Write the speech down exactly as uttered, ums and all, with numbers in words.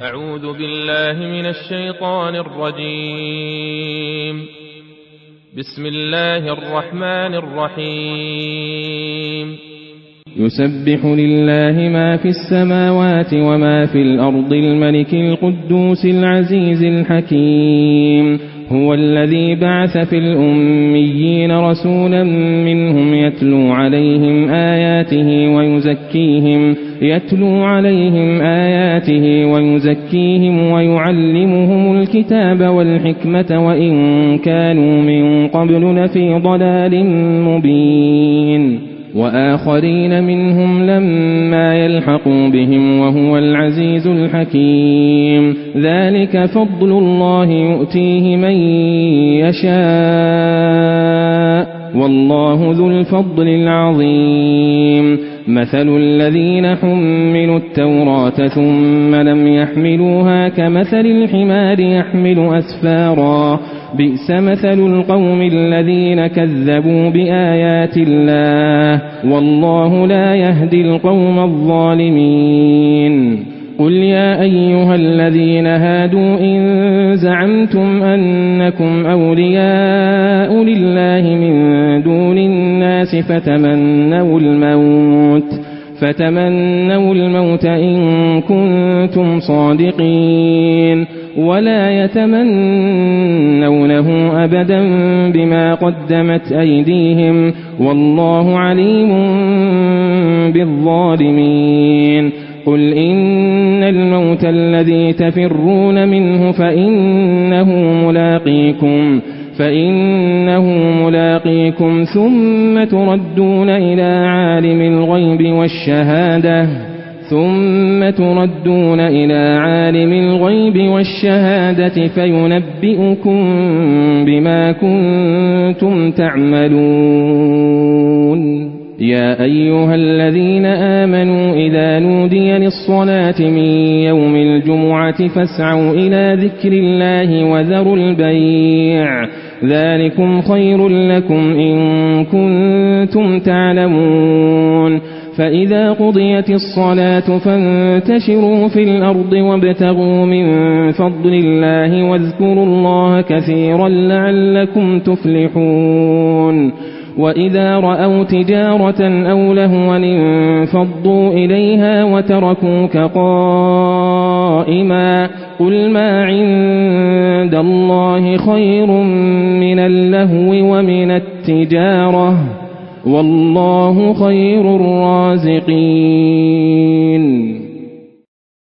أعوذ بالله من الشيطان الرجيم. بسم الله الرحمن الرحيم. يسبح لله ما في السماوات وما في الأرض الملك القدوس العزيز الحكيم. هو الذي بعث في الأميين رسولا منهم يتلو عليهم آياته ويزكيهم يتلو عليهم آياته ويزكيهم ويعلمهم الكتاب والحكمة وإن كانوا من قبل لفي ضلال مبين. وآخرين منهم لما يلحقوا بهم وهو العزيز الحكيم. ذلك فضل الله يؤتيه من يشاء والله ذو الفضل العظيم. مثل الذين حملوا التوراة ثم لم يحملوها كمثل الحمار يحمل أسفارا بئس مثل القوم الذين كذبوا بآيات الله والله لا يهدي القوم الظالمين. قل يا أيها الذين هادوا إن زعمتم أنكم أولياء لله من دون الناس فتمنوا الموت فتمنوا الموت إن كنتم صادقين ولا يتمنونه أبدا بما قدمت أيديهم والله عليم بالظالمين. قل إن الموت الذي تفرون منه فإنه ملاقيكم فإنه ملاقيكم ثم تردون إلى عالم الغيب والشهادة ثم تردون إلى عالم الغيب والشهادة فينبئكم بما كنتم تعملون. يا أيها الذين آمنوا إذا نودي للصلاة من يوم الجمعة فاسعوا إلى ذكر الله وذروا البيع ذلكم خير لكم إن كنتم تعلمون. فإذا قضيت الصلاة فانتشروا في الأرض وابتغوا من فضل الله واذكروا الله كثيرا لعلكم تفلحون. وإذا رأوا تجارة أو لهوا انفضوا إليها وتركوك قائما قل ما عند الله خير من اللهو ومن التجارة والله خير الرازقين.